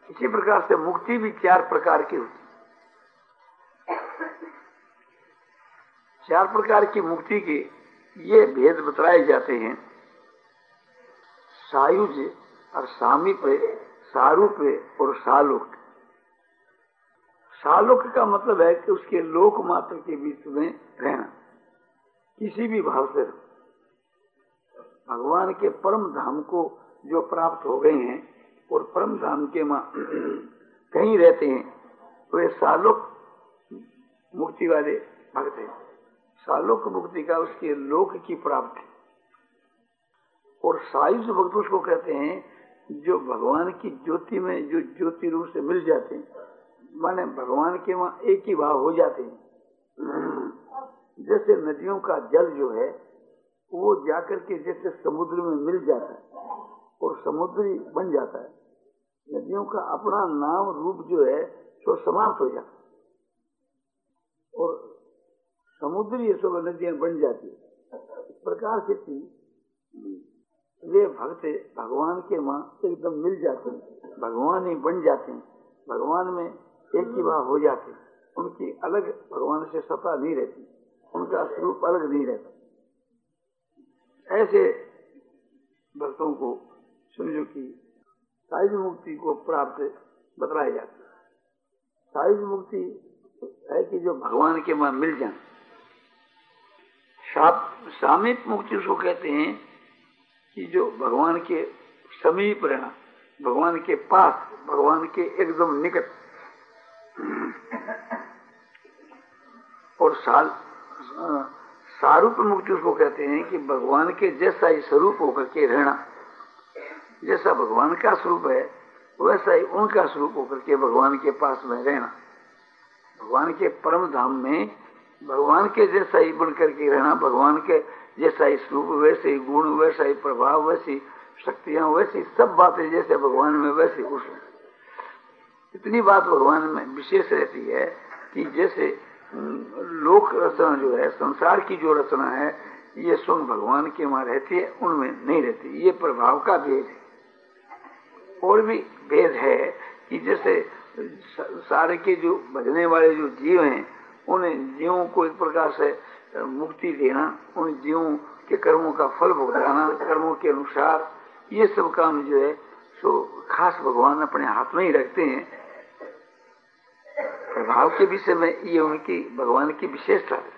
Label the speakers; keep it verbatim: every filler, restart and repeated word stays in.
Speaker 1: इसी प्रकार से मुक्ति भी चार प्रकार की होती। चार प्रकार की मुक्ति के ये भेद बतलाए जाते हैं। सायुज और सामीप्य, सारूप्य और सालोक। सालोक का मतलब है कि उसके लोक मात्र के बीच में रहना, किसी भी भाव से भगवान के परम धाम को जो प्राप्त हो गए हैं और परम धाम के मां कहीं रहते हैं, वे सालोक मुक्ति वाले भक्त हैं। सालोक मुक्ति का उसके लोक की प्राप्ति। और सायुज भक्त उसको कहते हैं जो भगवान की ज्योति में जो ज्योति रूप से मिल जाते हैं, माने भगवान के वहां एक ही भाव हो जाते हैं। जैसे नदियों का जल जो है वो जाकर के जैसे समुद्र में मिल जाता है और समुद्री बन जाता है, नदियों का अपना नाम रूप जो है तो समाप्त हो जाता है और समुद्री सब नदियां बन जाती है। इस प्रकार से वे भक्त भगवान के मां एकदम मिल जाते हैं, भगवान ही बन जाते हैं, भगवान में एक ही भाव हो जाते हैं। उनकी अलग भगवान से सत्ता नहीं रहती, उनका स्वरूप अलग नहीं रहता। ऐसे भक्तों को समझो कि सायुज मुक्ति को प्राप्त बतलाया जाता है। सायुज मुक्ति है कि जो भगवान के मां मिल जाए। सामीप मुक्ति उसको कहते हैं कि जो भगवान के समीप रहना, भगवान के पास, भगवान के एकदम निकट। और साल सारूप मुक्ति उसको कहते हैं कि भगवान के जैसा ही स्वरूप होकर के रहना, जैसा भगवान का स्वरूप है वैसा ही उनका स्वरूप होकर के भगवान के पास में रहना, भगवान के परम धाम में भगवान के जैसा ही बन करके रहना, भगवान के जैसा ही स्वरूप, वैसे ही गुण, वैसा ही प्रभाव, वैसी शक्तियां, वैसी सब बातें जैसे भगवान में वैसे उसमें। इतनी बात भगवान में विशेष रहती है कि जैसे लोक रचना जो है, संसार की जो रचना है, ये स्वयं भगवान के वहां रहती है, उनमें नहीं रहती। ये प्रभाव का भेद है। और भी भेद है कि जैसे सारे के जो भजने वाले जो जीव हैं, उन जीवों को एक प्रकार से मुक्ति देना, उन जीवों के कर्मों का फल भुगताना, कर्मों के अनुसार, ये सब काम जो है सो खास भगवान अपने हाथ में ही रखते हैं। प्रभाव के विषय में ये उनकी भगवान की विशेषता है।